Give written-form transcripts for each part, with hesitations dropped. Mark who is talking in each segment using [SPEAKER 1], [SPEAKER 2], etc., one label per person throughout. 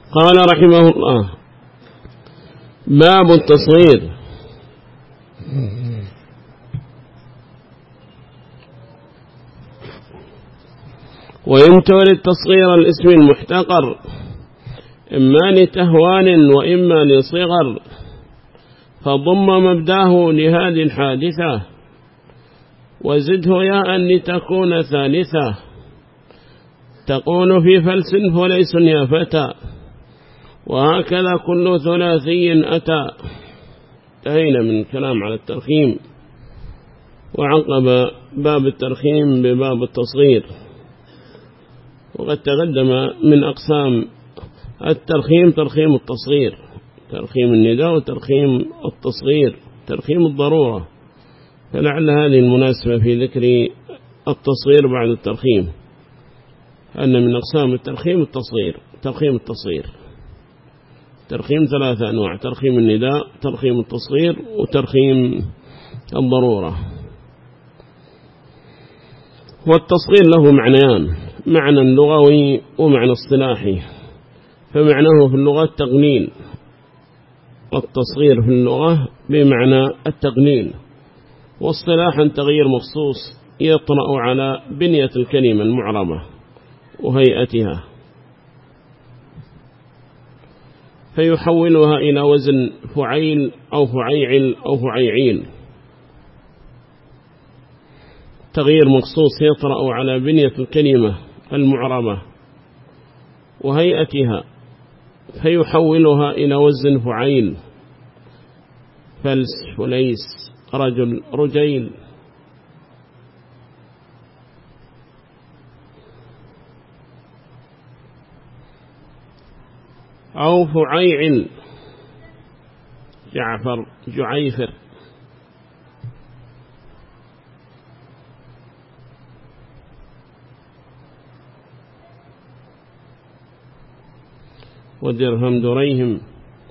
[SPEAKER 1] قال رحمه الله: باب التصغير. وإن تولد تصغير الاسم المحتقر إما لتهوان وإما لصغر فضم مبداه لهذه الحادثة وزده ياء لتكون ثالثة تقول في فلس فليس يا فتى وهكذا كل ثلاثي أتى. انتهينا من الكلام على الترخيم، وعقب باب الترخيم بباب التصغير. وقد تقدم من أقسام الترخيم ترخيم التصغير، ترخيم النداء وترخيم التصغير، ترخيم الضرورة، فلعل هذه المناسبة في ذكر التصغير بعد الترخيم، أن من أقسام الترخيم التصغير. ترخيم التصغير ترخيم ثلاثة أنواع: ترخيم النداء، ترخيم التصغير، وترخيم الضرورة. والتصغير له معنيان: معنى لغوي ومعنى اصطلاحي. فمعناه في اللغة التقنين، التصغير في اللغة بمعنى التقنين، واصطلاحا تغيير مخصوص يطرأ على بنية الكلمة المعربة وهيئتها فيحولها إلى وزن فعيل أو فعيعل أو فعيعين. تغيير مخصوص يطرأ على بنية الكلمة المعربة وهيئتها فيحولها إلى وزن فعيل: فلس، فليس، رجل، رجيل. أو فعيعل: جعفر، جعيفر. ودرهم، دريهم.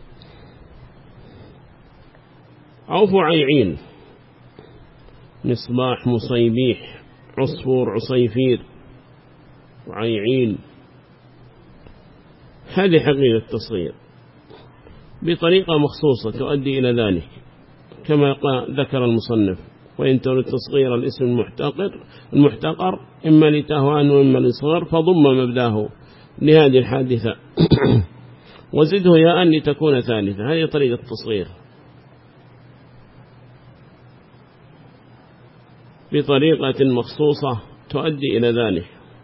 [SPEAKER 1] أو فعيعين: مصباح، مصيبيح، عصفور، عصيفير، فعيعين. هذه حقيقة التصغير بطريقة مخصوصة تؤدي إلى ذلك، كما ذكر المصنف: وإن تولد تصغير الاسم المحتقر إما لتهوان وإما لصغر فضم مبداه لهذه الحادثة وزده ياء لتكون ثالثة. هذه طريقة التصغير بطريقة مخصوصة تؤدي إلى ذلك.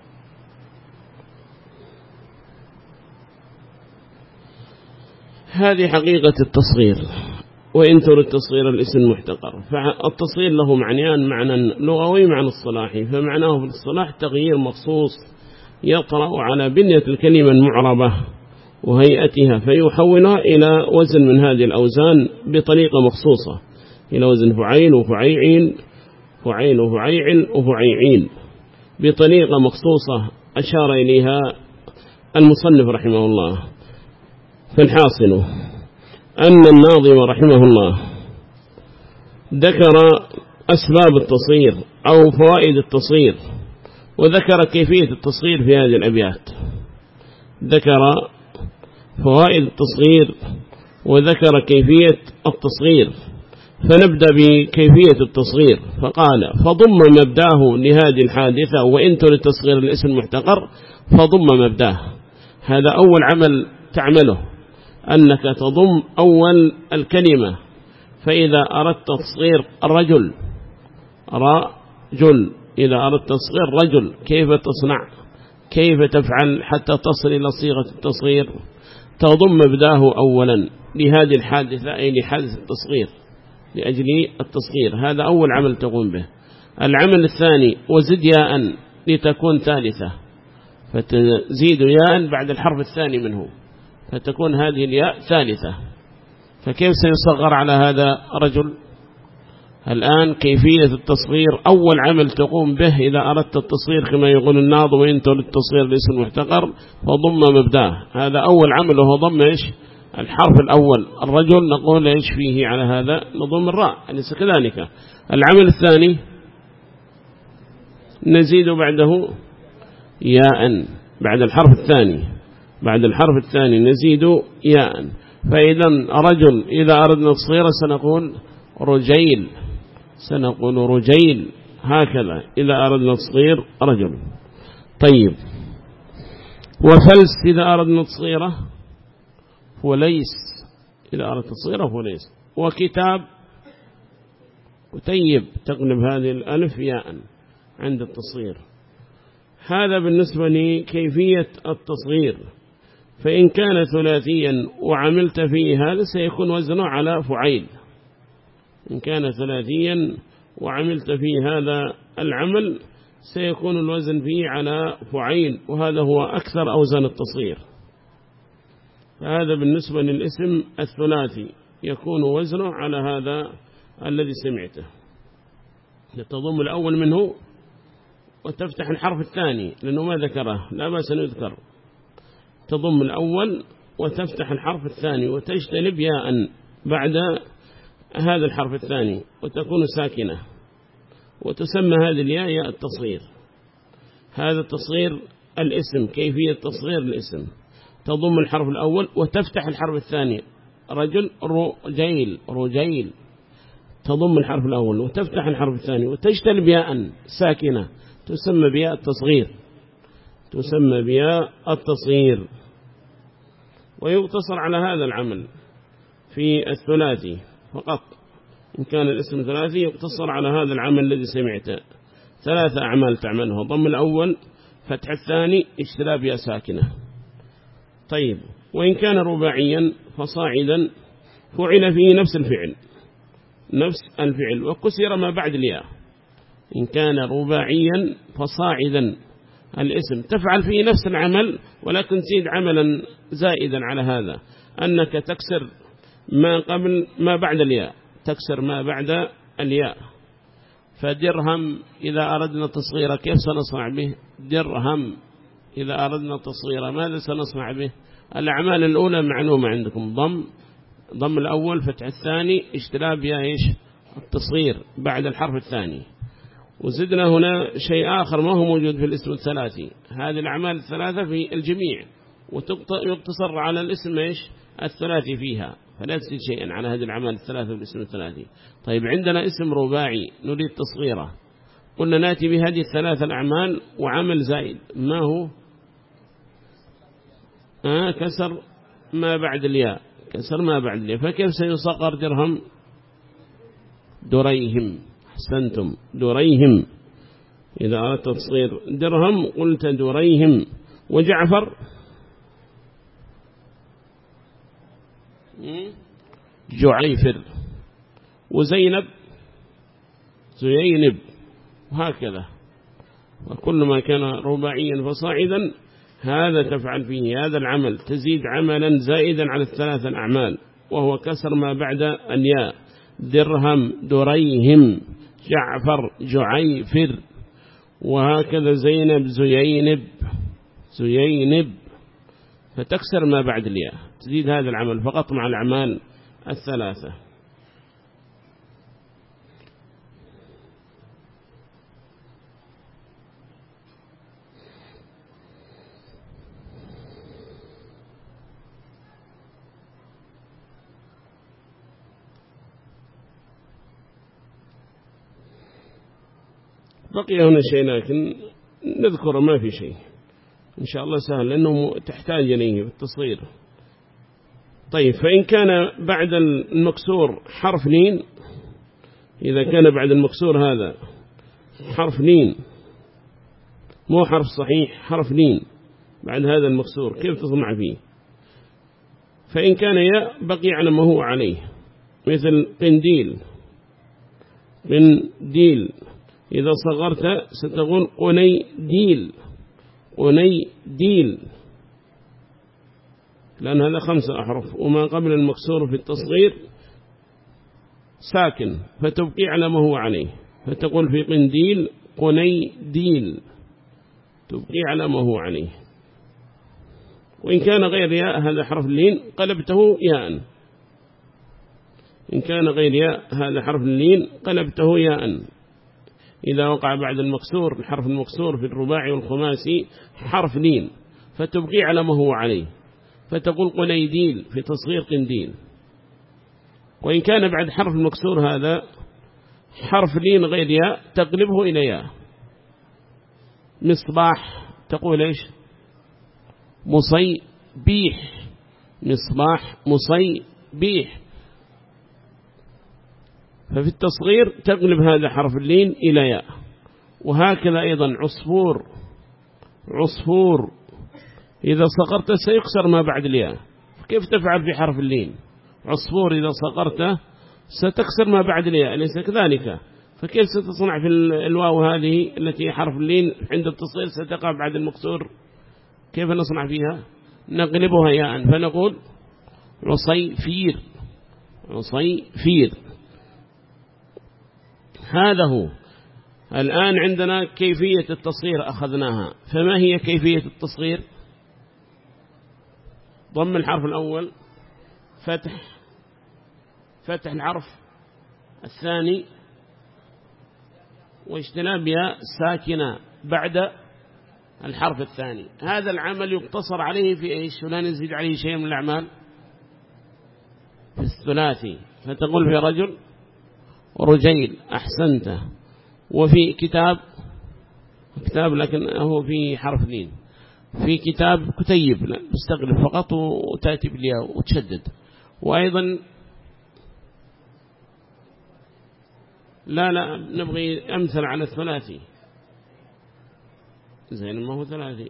[SPEAKER 1] هذه حقيقة التصغير. وإن تريد تصغير الاسم المحتقر، فالتصغير له معنيان: معنى لغوي معنى اصطلاحي. فمعناه في الاصطلاح تغيير مخصوص يطرأ على بنية الكلمة المعربة وهيئتها فيحولها إلى وزن من هذه الأوزان بطريقة مخصوصة، إلى وزن فعيل وفعيعين، فعيل وفعيعل وفعيعين، بطريقة مخصوصة أشار إليها المصنف رحمه الله. فالحاصل أن الناظم رحمه الله ذكر أسباب التصغير أو فوائد التصغير، وذكر كيفية التصغير في هذه الأبيات. ذكر فوائد التصغير وذكر كيفية التصغير. فنبدأ بكيفية التصغير. فقال: فضم مبداه لهذه الحادثة وإن تولد تصغير الاسم المحتقر فضم مبداه. هذا أول عمل تعمله، أنك تضم أول الكلمة. فإذا أردت تصغير الرجل رجل، إذا أردت تصغير رجل كيف تصنع؟ كيف تفعل حتى تصل إلى صيغة التصغير؟ تضم مبداه أولا لهذه الحادثة، أي لحادث التصغير، لأجل التصغير. هذا أول عمل تقوم به. العمل الثاني: وزد ياء لتكون ثالثة، فتزيد ياء بعد الحرف الثاني منه فتكون هذه الياء ثالثة. فكيف سيصغر على هذا رجل؟ الآن كيفية التصغير أول عمل تقوم به إذا أردت التصغير كما يقول الناظم: وإن تولد التصغير الاسم المحتقر فضم مبداه. هذا أول عمل وهو ضم الحرف الأول الرجل. نقول إيش فيه على هذا؟ نضم الراء، أليس كذلك؟ العمل الثاني نزيد بعده ياء بعد الحرف الثاني، بعد الحرف الثاني نزيد ياء. فإذا رجل إذا أردنا التصغير سنقول رجيل، سنقول رجيل، هكذا إذا أردنا التصغير رجل. طيب، وفلس إذا أردنا تصغيره فليس، إذا أردت تصغيره فليس. وكتاب كتيب، تقلب هذه الألف ياء عند التصغير. هذا بالنسبة لكيفية التصغير. فإن كان ثلاثيا وعملت فيه هذا سيكون وزنه على فعيل. إن كان ثلاثيا وعملت فيه هذا العمل سيكون الوزن فيه على فعيل، وهذا هو أكثر أوزان التصغير. فهذا بالنسبة للاسم الثلاثي يكون وزنه على هذا الذي سمعته. تضم الأول منه وتفتح الحرف الثاني لأنه ما ذكره، لا بأس أن يذكر. تضم الأول وتفتح الحرف الثاني وتجتنب ياء بعد هذا الحرف الثاني وتكون ساكنة، وتسمى هذه الياء ياء التصغير. هذا التصغير الاسم، كيفية تصغير الاسم: تضم الحرف الأول وتفتح الحرف الثاني، رجل رجيل رجيل، تضم الحرف الأول وتفتح الحرف الثاني وتجتنب ياء ساكنة، تسمى بياء التصغير، تسمى بياء التصغير. ويقتصر على هذا العمل في الثلاثي فقط. إن كان الاسم ثلاثي يقتصر على هذا العمل الذي سمعته. 3 أعمال تعملها: ضم الأول، فتح الثاني، اجتناب ياء ساكنة. طيب، وإن كان رباعيا فصاعدا فعل فيه نفس الفعل، نفس الفعل، وكسر ما بعد الياء. إن كان رباعيا فصاعدا الاسم تفعل فيه نفس العمل، ولكن تزيد عملا زائدا على هذا، أنك تكسر ما قبل ما بعد الياء، تكسر ما بعد الياء. فدرهم إذا أردنا تصغيره كيف سنصنع به؟ درهم إذا أردنا تصغيره ماذا سنصنع به؟ الأعمال الأولى معلومة عندكم: ضم الأول، فتح الثاني، اجتناب ياء التصغير بعد الحرف الثاني. وزدنا هنا شيء آخر ما هو موجود في الاسم الثلاثي. هذه الأعمال الثلاثة في الجميع، ويقتصر على الاسم الثلاثي فيها، فلا تزيد شيئا على هذه الأعمال الثلاثة في الاسم الثلاثي. طيب، عندنا اسم رباعي نريد تصغيره، قلنا نأتي بهذه الثلاثة الأعمال وعمل زائد، ما هو؟ كسر ما بعد الياء، كسر ما بعد الياء. فكيف سيصغر درهم؟ دريهم، أحسنتم، دريهم. إذا أردت تصغير درهم قلت دريهم. وجعفر جعيفر، وزينب زينب، وهكذا. وكل ما كان رباعيا فصاعدا هذا تفعل فيه هذا العمل، تزيد عملا زائدا على الثلاث الأعمال، وهو كسر ما بعد الياء: درهم دريهم، جعفر جعيفر، وهكذا زينب زينب زينب. فتكسر ما بعد الياء، تزيد هذا العمل فقط مع الأعمال الثلاثة. بقي هنا شيء لكن نذكر ما في شيء إن شاء الله سهل، لأنه تحتاج إليه بالتصغير. طيب، فإن كان بعد المكسور حرف لين، إذا كان بعد المكسور هذا حرف لين مو حرف صحيح، حرف لين بعد هذا المكسور، كيف تصنع فيه؟ فإن كان ياء بقي على ما هو عليه، مثل قنديل، قنديل. إذا صغرت ستقول قنيديل، قنيديل، لأن هذا 5 أحرف، وما قبل المكسور في التصغير ساكن، فتبقي على ما هو عليه، فتقول في قنديل قنيديل، تبقي على ما هو عليه. وإن كان غير ياء هذا حرف اللين قلبته ياء، إن كان غير ياء هذا حرف اللين قلبته ياء. إذا وقع بعد المكسور الحرف المكسور في الرباعي والخماسي حرف لين، فتبقي على ما هو عليه، فتقول قنيديل في تصغير قنديل. وإن كان بعد حرف المكسور هذا حرف لين غير ياء تقلبه إلى ياء. مصباح تقول إيش؟ مصيبيح. مصباح مصيبيح. ففي التصغير تقلب هذا حرف اللين إلى ياء. وهكذا أيضا عصفور. عصفور إذا صغرت سيكسر ما بعد الياء، كيف تفعل في حرف اللين؟ عصفور إذا صغرته ستكسر ما بعد الياء، أليس كذلك؟ فكيف ستصنع في الواو هذه التي حرف اللين عند التصغير ستقع بعد المكسور؟ كيف نصنع فيها؟ نقلبها ياء فنقول عصيفير. عصيفير. هذا هو. الآن عندنا كيفية التصغير أخذناها، فما هي كيفية التصغير؟ ضم الحرف الأول، فتح الحرف الثاني، واجتناب ياء ساكنة بعد الحرف الثاني. هذا العمل يقتصر عليه في إيش؟ ولا نزيد عليه شيء من الأعمال؟ في الثلاثي. فتقول في رجل رجيل. أحسنت. وفي كتاب لكن هو في حرف لين. في كتاب كتيب، لا تستغرب فقط وتأتي بالياء وتشدد. وأيضا لا نبغي أمثل على الثلاثي. زين ما هو ثلاثي.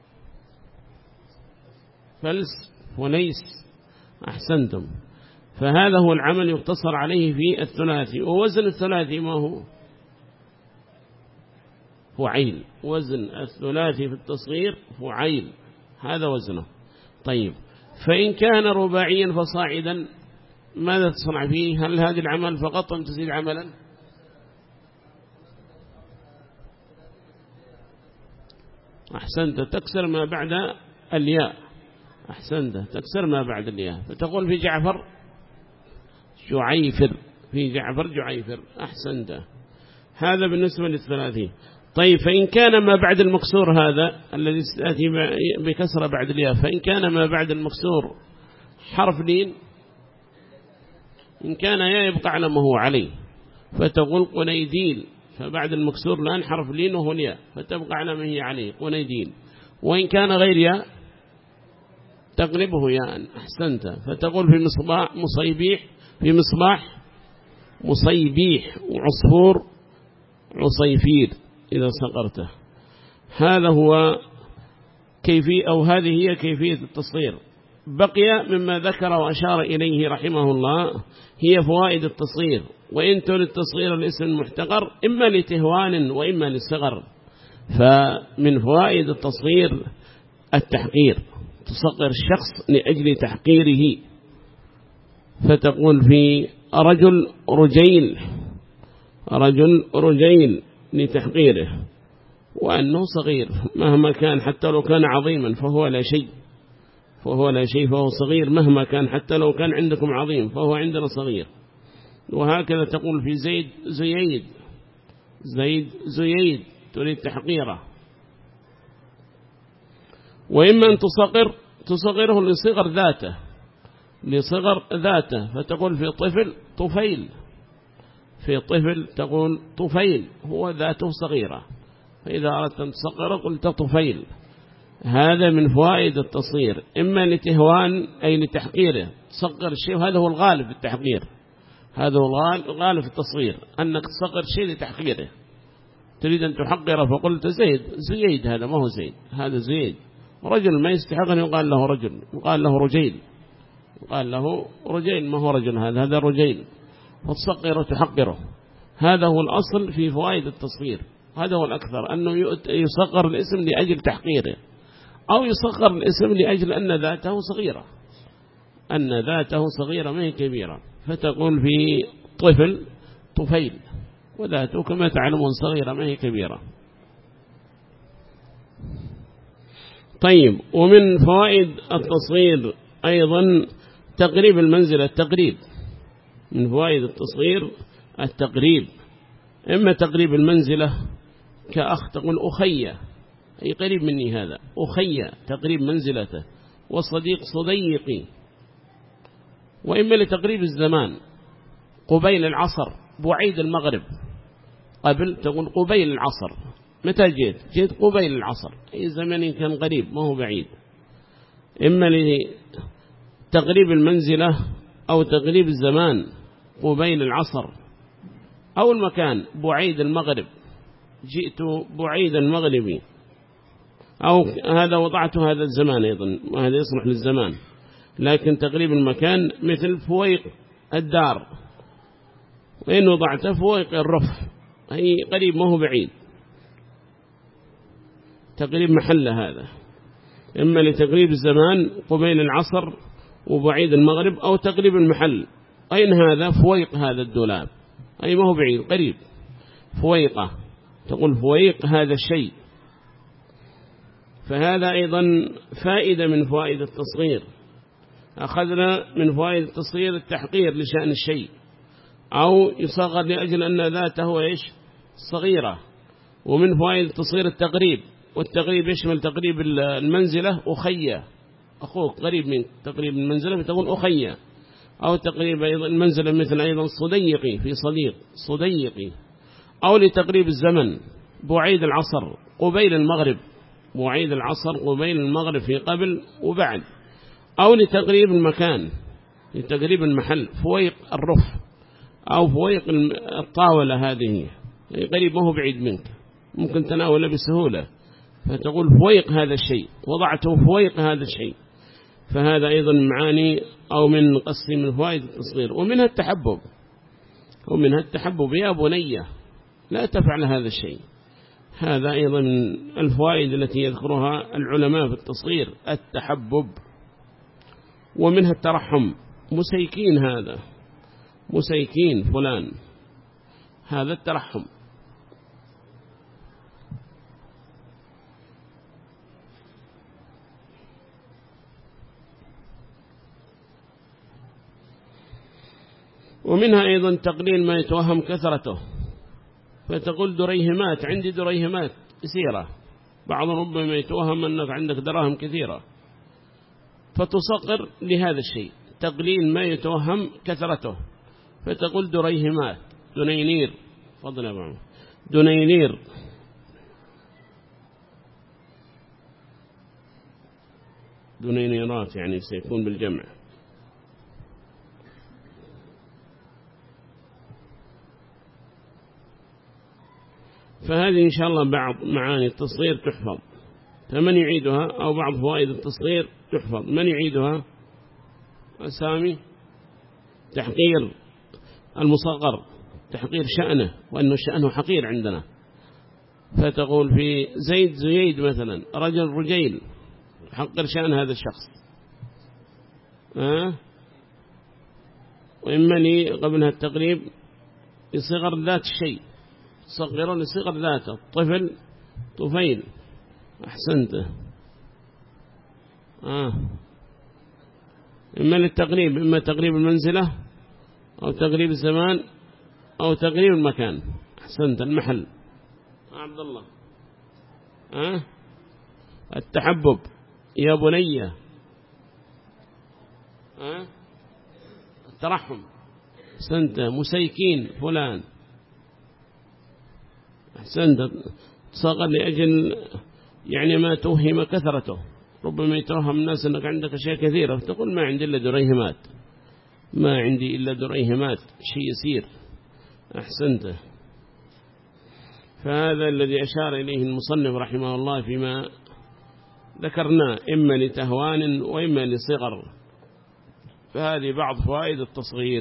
[SPEAKER 1] فلس وليس. أحسنتم. فهذا هو العمل يقتصر عليه في الثلاثي. ووزن الثلاثي ما هو؟ فعيل. وزن الثلاثي في التصغير فعيل، هذا وزنه. طيب، فإن كان رباعيا فصاعدا ماذا تصنع فيه؟ هل هذا العمل فقط أم تزيد عملا؟ أحسنت. تكسر ما بعد الياء. أحسنت. تكسر ما بعد الياء. فتقول في جعفر جعيفر. في جعفر جعيفر. أحسنت. هذا بالنسبة للثلاثي. طيب، فإن كان ما بعد المكسور هذا الذي سيأتي بكسرة بعد الياء، فإن كان ما بعد المكسور حرف لين، إن كان ياء يبقى على ما هو عليه، فتقول قنيديل. فبعد المكسور الآن حرف لين وهو الياء، فتبقى على ما هي عليه قنيديل. وإن كان غير ياء تقلبه ياء. أحسنت. فتقول في مصباح مصيبيح. في مصباح مصيبيح. وعصفور عصيفير إذا صغرته. هذا هو هذه هي كيفية التصغير. بقي مما ذكر وأشار إليه رحمه الله هي فوائد التصغير. وإن تريد التصغير الاسم المحتقر إما لتهوان وإما للصغر. فمن فوائد التصغير التحقير. تصغر الشخص لأجل تحقيره. فتقول في رجل رجيل. رجل رجيل لتحقيره، وأنه صغير مهما كان، حتى لو كان عظيما فهو لا شيء. فهو صغير مهما كان، حتى لو كان عندكم عظيم فهو عندنا صغير. وهكذا تقول في زيد زييد تريد تحقيره. وإما أن تصغره لصغر ذاته. فتقول في طفل طفيل. في طفل تقول طفيل، هو ذاته صغيرة، فإذا أردت أن تصغره قلت طفيل. هذا من فوائد التصغير، إما لتهوان أي لتحقيره. تصغر الشيء، وهذا هو الغالب في التحقير. هذا هو الغالب في التصغير، أنك تصغر شيء لتحقيره. تريد أن تحقره فقلت زيد. هذا ما هو زيد، هذا زيد. رجل ما يستحق أن يقال له رجل، يقال له رجيل. يقال له رجيل، ما هو رجل، هذا رجيل. فتصغر وتحقره. هذا هو الأصل في فوائد التصغير. هذا هو الأكثر، أنه يصغر الاسم لأجل تحقيره، أو يصغر الاسم لأجل أن ذاته صغيرة ما هي كبيرة. فتقول في طفل طفيل، وذاته كما تعلمون صغيرة ما هي كبيرة. طيب، ومن فوائد التصغير أيضا تقريب المنزلة. التقريب من فوائد التصغير التقريب. إما تقريب المنزلة كأخ تقول أخية. أي قريب مني هذا. أخي تقريب منزلته، والصديق صديقي. وإما لتقريب الزمان قبيل العصر بعيد المغرب، قبل تقول قبيل العصر. متى جيت قبيل العصر، أي زمن كان قريب ما هو بعيد. إما لتقريب المنزلة أو تقريب الزمان قبيل العصر، أو المكان بعيد المغرب، جئت بعيد المغربي، أو هذا وضعت هذا الزمان أيضا، وهذا يصلح للزمان. لكن تقريب المكان مثل فويق الدار، وإن وضعت فويق الرف، أي قريب ما هو بعيد، تقريب محل هذا. إما لتقريب الزمان قبيل العصر وبعيد المغرب، أو تقريب المحل. أين هذا؟ فويق هذا الدولاب، أي ما هو بعيد قريب. فويقة تقول فويق هذا الشيء. فهذا أيضا فائدة من فوائد التصغير. أخذنا من فوائد التصغير التحقير لشأن الشيء، أو يصغر لأجل أن ذاته إيش صغيرة. ومن فوائد التصغير التقريب، والتقريب يشمل تقريب المنزلة أخي، أخوك قريب من تقريب المنزلة فتقول أخي، أو تقريب أيضا المنزلة مثل أيضا صديقي في صديق صديقي. أو لتقريب الزمن بعيد العصر قبيل المغرب، بعيد العصر قبيل المغرب في قبل وبعد. أو لتقريب المكان، لتقريب المحل فويق الرف، أو فويق الطاولة هذه، قريب ما هو بعيد منك، ممكن تناوله بسهولة، فتقول فويق هذا الشيء، وضعته فويق هذا الشيء. فهذا أيضا معاني أو من قصي من فوائد التصغير. ومنها التحبب، ومنها التحبب يا بني لا تفعل هذا الشيء. هذا أيضا من الفوائد التي يذكرها العلماء في التصغير التحبب. ومنها الترحم، مسيكين هذا، مسيكين فلان، هذا الترحم. ومنها أيضا تقليل ما يتوهم كثرته، فتقول دريهمات، عندي دريهمات كثيرة، بعض ربما يتوهم أنك عندك دراهم كثيرة، فتصغر لهذا الشيء تقليل ما يتوهم كثرته، فتقول دريهمات، دنينير، فضل يا بعض دنينير. دنينيرات يعني سيكون بالجمع. فهذه إن شاء الله بعض معاني التصغير تحفظ، فمن يعيدها أو بعض فوائد التصغير تحفظ. من يعيدها؟ أسامي تحقير المصغر، تحقير شأنه، وأنه شأنه حقير عندنا. فتقول في زيد زيد مثلا، رجل رجيل، حقر شأن هذا الشخص. وإما لي قبلها التقريب لصغر ذات الشيء، صغرا لصغر ذاته، طفل طفيل، أحسنته. إما للتقريب، إما تقريب المنزلة أو تقريب الزمان أو تقريب المكان، أحسنت المحل. عبد الله التحبب يا بني، الترحم، أحسنت مسيكين فلان، أحسنت تصغر لأجل يعني ما توهم كثرته. ربما يتوهم الناس أنك عندك أشياء كثيرة، فتقول ما عندي إلا دريهمات، ما عندي إلا دريهمات، شيء يسير. أحسنته. فهذا الذي أشار إليه المصنف رحمه الله فيما ذكرنا، إما لتهوان وإما لصغر. فهذه بعض فوائد التصغير.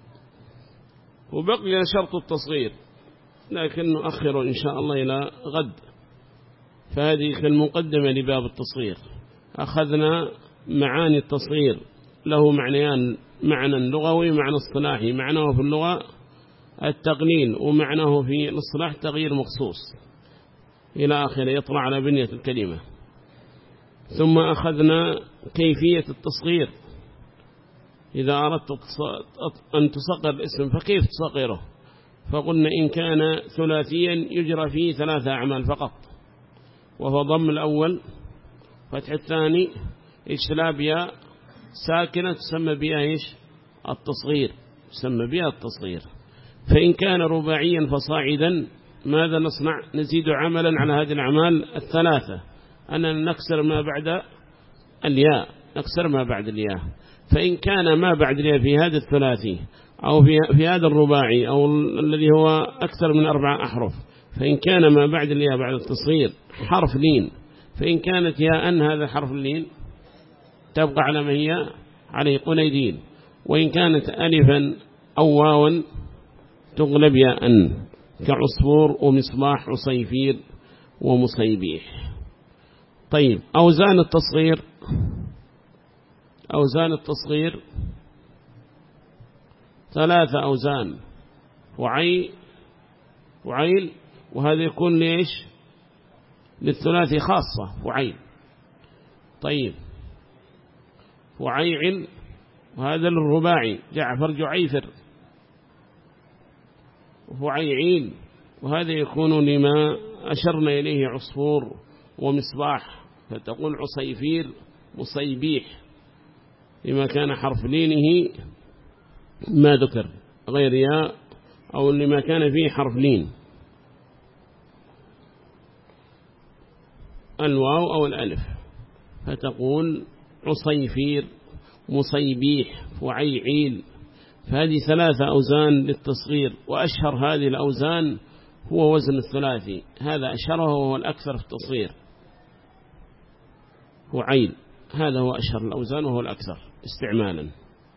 [SPEAKER 1] وبقي شرط التصغير لكن نؤخر إن شاء الله إلى غد. فهذه كالمقدمة لباب التصغير. أخذنا معاني التصغير، له معنيان، معنى لغوي ومعنى اصطلاحي. معناه في اللغة التقليل، ومعناه في الاصطلاح تغيير مخصوص إلى آخره، يطلع على بنية الكلمة. ثم أخذنا كيفية التصغير، إذا أردت أن تصغر الاسم فكيف تصغره؟ فقلنا إن كان ثلاثيا يجرى فيه 3 أعمال فقط، وهو ضم الأول فتح الثاني إجتلاب ياء ساكنة تسمى بها إيش؟ التصغير، تسمى بها التصغير. فإن كان رباعيا فصاعدا ماذا نصنع؟ نزيد عملا على هذه الأعمال الثلاثة، أننا نكسر ما بعد الياء، نكسر ما بعد الياء. فإن كان ما بعد الياء في هذا الثلاثي أو في هذا الرباعي أو الذي هو أكثر من 4 أحرف، فإن كان ما بعد الياء بعد التصغير حرف لين، فإن كانت ياء هذا حرف اللين تبقى على ما هي عليه قنيدين، وإن كانت ألفا أو واوا تغلب ياء كعصفور ومصباح وصيفير ومصيبيح. طيب أوزان التصغير، أوزان التصغير 3 أوزان، وعيل، وهذا يكون ليش؟ للثلاثي خاصة فعيل. طيب وعيعل، وهذا للرباعي جعفر جعيفر. وفعيعيل، وهذا يكون لما أشرنا إليه عصفور ومصباح، فتقول عصيفير مصيبيح لما كان حرف لينه ما ذكر غير ياء أو لما كان فيه حرف لين الواو أو الألف، فتقول عصيفير مصيبيح وعيعيل. فهذه 3 أوزان للتصغير، وأشهر هذه الأوزان هو وزن الثلاثي، هذا أشهره وهو الأكثر في التصغير، وعيل هذا هو أشهر الأوزان وهو الأكثر استعمالا.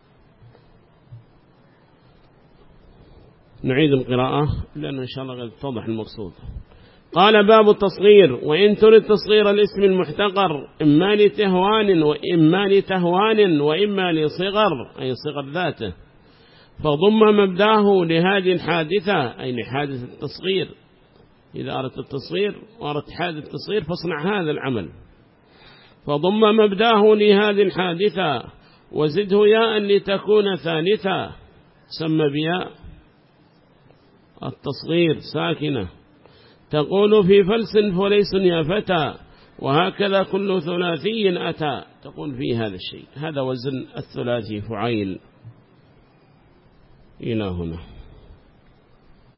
[SPEAKER 1] نعيد القراءة لأنه إن شاء الله قد توضح المقصود. قال باب التصغير: وإن ترد تصغير الاسم المحتقر إما لتهوان وإما لصغر أي صغر ذاته، فضم مبداه لهذه الحادثة أي لحادث التصغير. إذا أردت التصغير وأردت حادث التصغير فاصنع هذا العمل، فضم مبداه لهذه الحادثة وزده ياء لتكون ثالثة، سمى بياء التصغير ساكنة، تقول في فلس فليس يا فتى، وهكذا كل ثلاثي أتى، تقول فيه هذا الشيء. هذا وزن الثلاثي فعيل. إلى هنا.